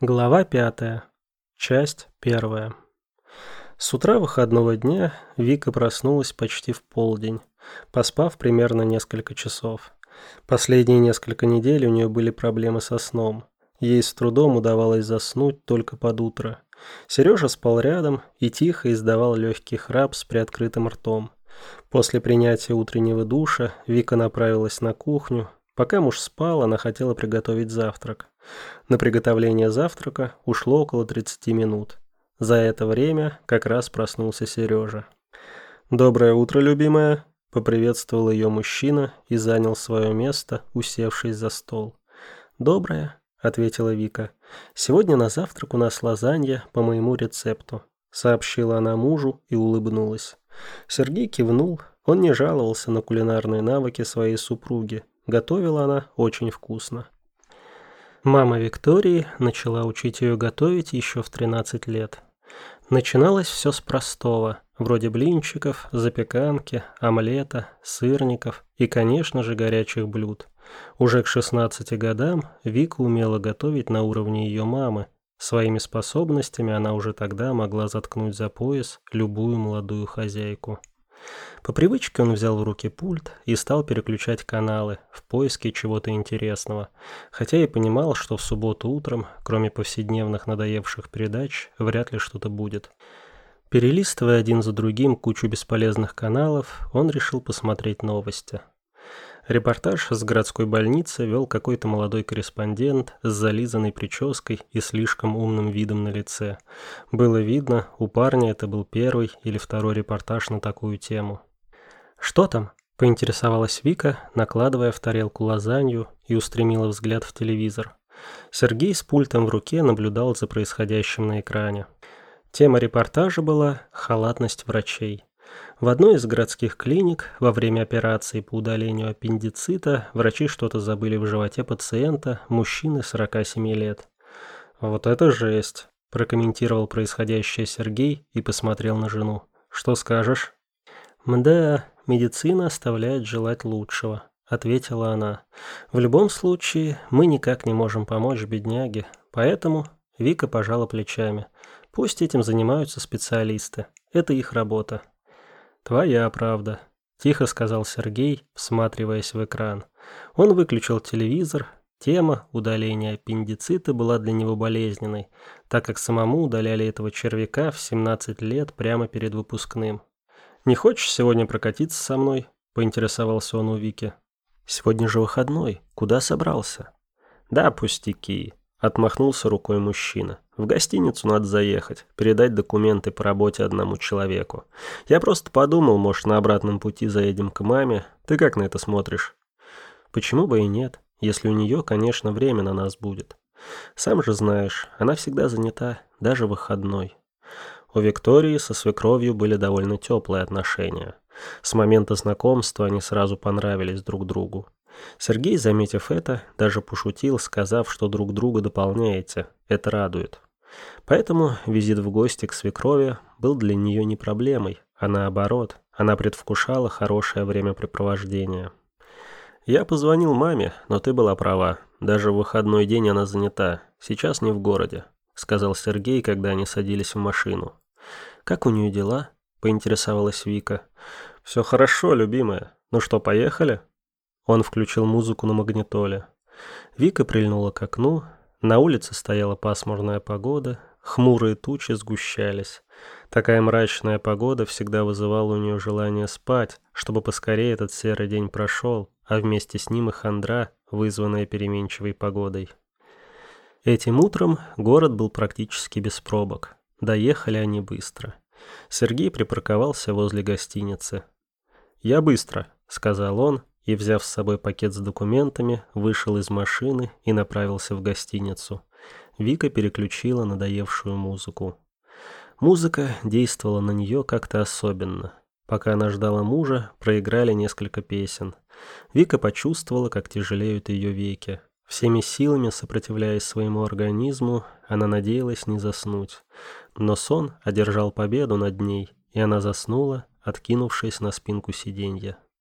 Глава 5. Часть 1. С утра выходного дня Вика проснулась почти в полдень, поспав примерно несколько часов. Последние несколько недель у нее были проблемы со сном. Ей с трудом удавалось заснуть только под утро. Сережа спал рядом и тихо издавал легкий храп с приоткрытым ртом. После принятия утреннего душа Вика направилась на кухню. Пока муж спал, она хотела приготовить завтрак. На приготовление завтрака ушло около 30 минут. За это время как раз проснулся Сережа. «Доброе утро, любимая!» – поприветствовал ее мужчина и занял свое место, усевшись за стол. «Доброе», – ответила Вика. «Сегодня на завтрак у нас лазанья по моему рецепту», – сообщила она мужу и улыбнулась. Сергей кивнул, он не жаловался на кулинарные навыки своей супруги. Готовила она очень вкусно. Мама Виктории начала учить ее готовить еще в 13 лет. Начиналось все с простого, вроде блинчиков, запеканки, омлета, сырников и, конечно же, горячих блюд. Уже к 16 годам Вика умела готовить на уровне ее мамы. Своими способностями она уже тогда могла заткнуть за пояс любую молодую хозяйку. По привычке он взял в руки пульт и стал переключать каналы в поиске чего-то интересного, хотя и понимал, что в субботу утром, кроме повседневных надоевших передач, вряд ли что-то будет. Перелистывая один за другим кучу бесполезных каналов, он решил посмотреть новости. Репортаж с городской больницы вел какой-то молодой корреспондент с зализанной прической и слишком умным видом на лице. Было видно, у парня это был первый или второй репортаж на такую тему. «Что там?» – поинтересовалась Вика, накладывая в тарелку лазанью и устремила взгляд в телевизор. Сергей с пультом в руке наблюдал за происходящим на экране. Тема репортажа была «Халатность врачей». В одной из городских клиник во время операции по удалению аппендицита врачи что-то забыли в животе пациента, мужчины 47 лет. «Вот это жесть», – прокомментировал происходящее Сергей и посмотрел на жену. «Что скажешь?» «Мда, медицина оставляет желать лучшего», – ответила она. «В любом случае, мы никак не можем помочь бедняге, поэтому...» Вика пожала плечами. «Пусть этим занимаются специалисты. Это их работа». «Твоя правда», – тихо сказал Сергей, всматриваясь в экран. Он выключил телевизор. Тема удаления аппендицита была для него болезненной, так как самому удаляли этого червяка в 17 лет прямо перед выпускным. «Не хочешь сегодня прокатиться со мной?» – поинтересовался он у Вики. «Сегодня же выходной. Куда собрался?» «Да, пустяки», – отмахнулся рукой мужчина. «В гостиницу надо заехать, передать документы по работе одному человеку. Я просто подумал, может, на обратном пути заедем к маме. Ты как на это смотришь?» «Почему бы и нет, если у нее, конечно, время на нас будет. Сам же знаешь, она всегда занята, даже выходной». У Виктории со свекровью были довольно теплые отношения. С момента знакомства они сразу понравились друг другу. Сергей, заметив это, даже пошутил, сказав, что друг друга дополняете. Это радует. Поэтому визит в гости к свекрови был для нее не проблемой, а наоборот, она предвкушала хорошее времяпрепровождение. «Я позвонил маме, но ты была права. Даже в выходной день она занята. Сейчас не в городе», — сказал Сергей, когда они садились в машину. «Как у нее дела?» — поинтересовалась Вика. «Все хорошо, любимая. Ну что, поехали?» Он включил музыку на магнитоле. Вика прильнула к окну. На улице стояла пасмурная погода, хмурые тучи сгущались. Такая мрачная погода всегда вызывала у нее желание спать, чтобы поскорее этот серый день прошел, а вместе с ним и хандра, вызванная переменчивой погодой. Этим утром город был практически без пробок. Доехали они быстро. Сергей припарковался возле гостиницы. «Я быстро», — сказал он, и, взяв с собой пакет с документами, вышел из машины и направился в гостиницу. Вика переключила надоевшую музыку. Музыка действовала на нее как-то особенно. Пока она ждала мужа, проиграли несколько песен. Вика почувствовала, как тяжелеют ее веки. Всеми силами сопротивляясь своему организму, она надеялась не заснуть. Но сон одержал победу над ней, и она заснула, откинувшись на спинку сиденья.